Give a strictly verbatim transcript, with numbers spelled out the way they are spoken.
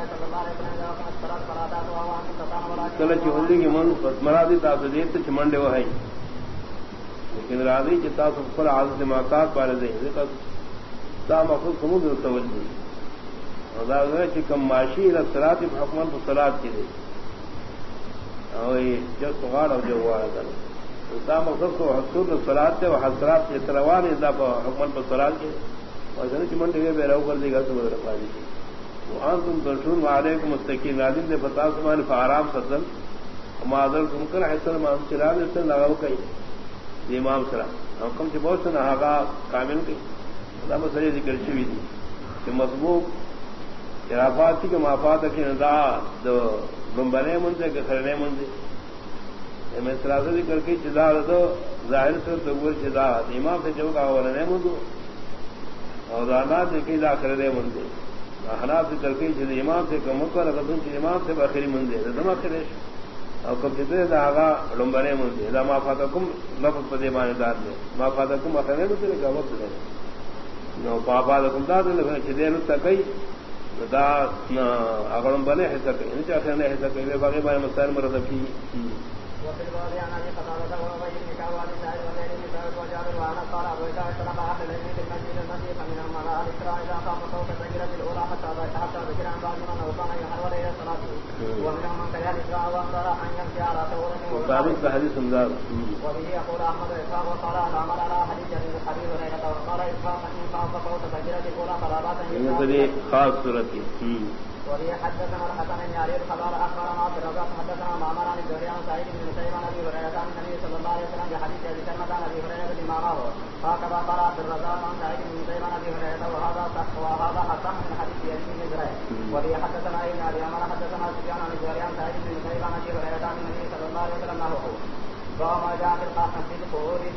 کل چہلی کی من مرادی تاسو دیت چمنڈے وہ ہے لیکن راضی جتا سب پر عادت ماقات پارے دے تا مخصوص سمجھ توجہ ادا کہ کم معاشی رسرات حکمت صلات کی دے اور جو سغاڑ اور جو ہوا ہے تا مخصوص کو حصول صلات سے حسرات سے تروان ادا حکمت پر صلات کے اور جن چمنڈے میں بے رو کر دے گا تو بدر پانی وہاں تم درشون والے کو مستقیم نادم دے بتا سمان فارام سدن معذر تم کر حسن امام چراغ سے لگاؤ کئی امام سرا حکم سے بہت سے نہاگا کامل کی اللہ مسئلے ذکر چوی تھی کہ مضبوط خرافات تھی کہ مافات کی ندا دو گمبنے منزے کہ خرنے منزے میں سراسہ ذکر کی چدا دو ظاہر سے تغور چدا امام سے جو کا ورنے منزو اور دانات کی دا خرنے منزے حناف سے ترکی چیز امام سے کم کر رکھتوں چیز امام سے بخری منزے دم خریش اور کب جتنے داغا لمبنے منزے دا ما فاتکم لفظ پدے مانے دار دے ما فاتکم اخرنے تو تیرے کا وقت دے نو پاپا دکم دا دے لکھنے چیدے رتا کئی دا اگرم بنے حصہ کئی انچہ اخرنے حصہ کئی بے باقی بارے مستار مرد کی وفي الباب عن ابي قتاده وابي بن كعب عن سعيد وزيد بن ثابت وجابر وانس قال ابو عيسى اشترك اهل العلم في المسجد المسجد فمن المرأة الاسراء اذا قام صوت التكبيرة الاولى حتى حتى ذكر عن بعض من انه كان يحرول الى الصلاة ومنهم من كره الاسراء واختار ان يمشي على ثور وثابت بحديث امداد وبه يقول احمد اسحاق وقال العمل على حديث حديث هريرة وقال اسحاق ان قام صوت التكبيرة الاولى فلا باس ان خاص صورت وبه حدثنا الحسن بن علي الخبار اخبرنا عبد الرزاق حدثنا معمر عن الزهري عن سعيد بن مسيب عن ابي هريره عن النبي صلى الله عليه وسلم بحديث ابي سلمة عن ابي هريره بمعناه هكذا قال عبد الرزاق عن سعيد بن مسيب عن ابي هريره وهذا صح وهذا حسن من حديث يزيد بن زريع وبه حدثنا ابن ابي عمر حدثنا سفيان عن الزهري عن سعيد بن مسيب عن ابي هريره عن النبي صلى الله عليه وسلم نحوه وما جاء في القاسم في القبور